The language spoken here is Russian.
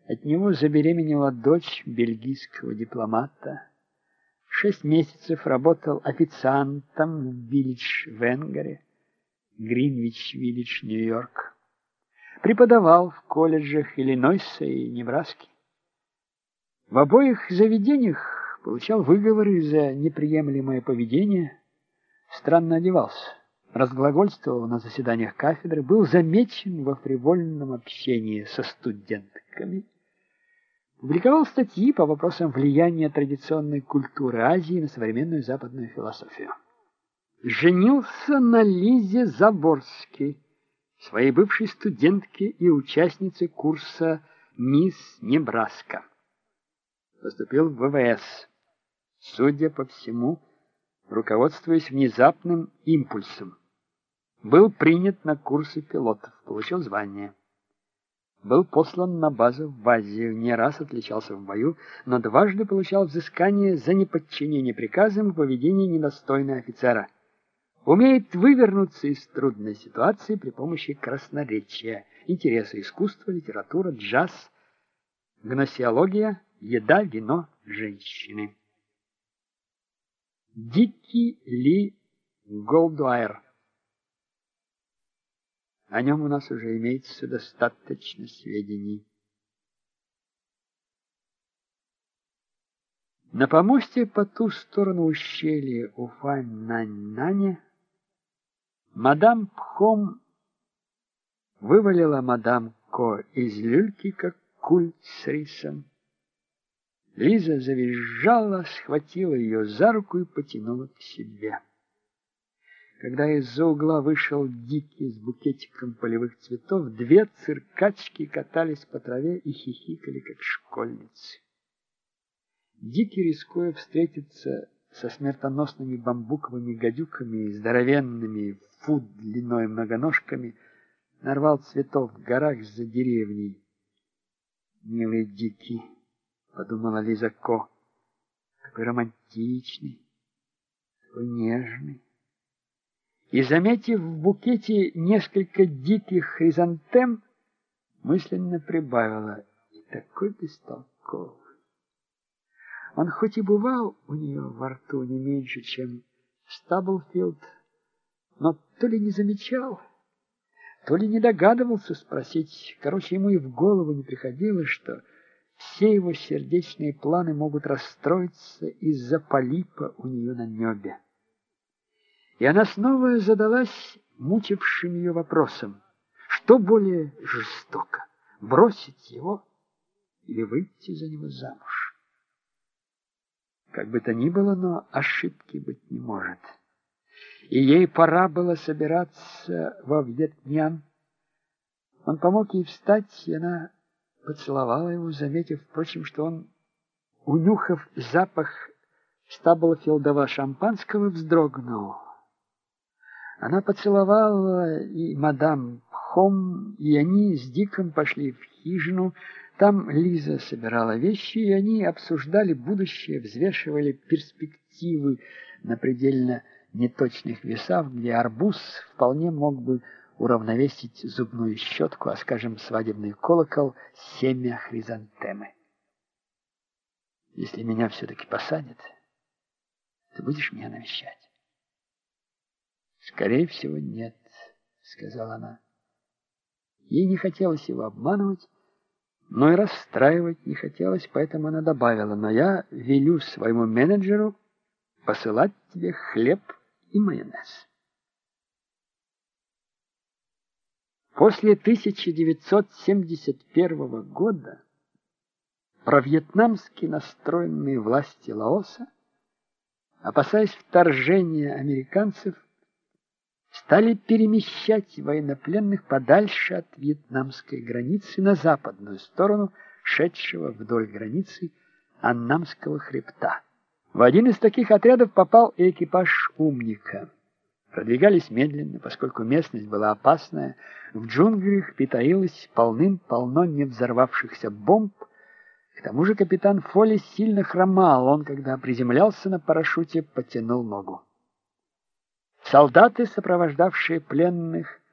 От него забеременела дочь бельгийского дипломата. 6 месяцев работал официантом в Виллидж-Венгере, Гринвич-Виллидж, Нью-Йорк. Преподавал в колледжах Иллинойса и Небраски. В обоих заведениях получал выговоры за неприемлемое поведение, странно одевался, разглагольствовал на заседаниях кафедры, был замечен во фривольном общении со студентками, публиковал статьи по вопросам влияния традиционной культуры Азии на современную западную философию. Женился на Лизе Заборской, своей бывшей студентке и участнице курса «Мисс Небраска». Поступил в ВВС, судя по всему, руководствуясь внезапным импульсом. Был принят на курсы пилотов, получил звание. Был послан на базу в Азию, не раз отличался в бою, но дважды получал взыскание за неподчинение приказам и поведение недостойного офицера. Умеет вывернуться из трудной ситуации при помощи красноречия, интереса искусства, литература, джаз, гносеология, еда, вино, женщины. Дикий Ли Голдуайр. О нем у нас уже имеется достаточно сведений. На помосте по ту сторону ущелья Уфань-Нань-Нане мадам Пхом вывалила мадам Ко из люльки, как куль с рисом. Лиза завизжала, схватила ее за руку и потянула к себе. Когда из-за угла вышел Дикий с букетиком полевых цветов, 2 циркачки катались по траве и хихикали, как школьницы. Дикий, рискуя встретиться со смертоносными бамбуковыми гадюками и здоровенными фут длиной многоножками, нарвал цветов в горах за деревней. «Милый Дикий», — подумала Лиза Ко, — «какой романтичный, какой нежный». И, заметив в букете несколько диких хризантем, мысленно прибавила: и такой бестолковый. Он хоть и бывал у нее во рту не меньше, чем Стаблфилд, но то ли не замечал, то ли не догадывался спросить. Короче, ему и в голову не приходило, что все его сердечные планы могут расстроиться из-за полипа у нее на небе. И она снова задалась мучившим ее вопросом: что более жестоко, бросить его или выйти за него замуж? Как бы то ни было, но ошибки быть не может. И ей пора было собираться во Вьетнам. Он помог ей встать, и она поцеловала его, заметив, впрочем, что он, унюхав запах Стаблфилдова шампанского, вздрогнул. Она поцеловала и мадам Пхом, и они с Диком пошли в хижину. Там Лиза собирала вещи, и они обсуждали будущее, взвешивали перспективы на предельно неточных весах, где арбуз вполне мог бы уравновесить зубную щетку, а, скажем, свадебный колокол — семя хризантемы. «Если меня все-таки посадят, ты будешь меня навещать?» «Скорее всего, нет», — сказала она. Ей не хотелось его обманывать, но и расстраивать не хотелось, поэтому она добавила: «Но я велю своему менеджеру посылать тебе хлеб и майонез». После 1971 года провьетнамски настроенные власти Лаоса, опасаясь вторжения американцев, стали перемещать военнопленных подальше от вьетнамской границы на западную сторону шедшего вдоль границы Аннамского хребта. В один из таких отрядов попал и экипаж «Умника». Продвигались медленно, поскольку местность была опасная, в джунглях притаилось полным-полно не взорвавшихся бомб. К тому же капитан Фолли сильно хромал, он, когда приземлялся на парашюте, потянул ногу. Солдаты, сопровождавшие пленных,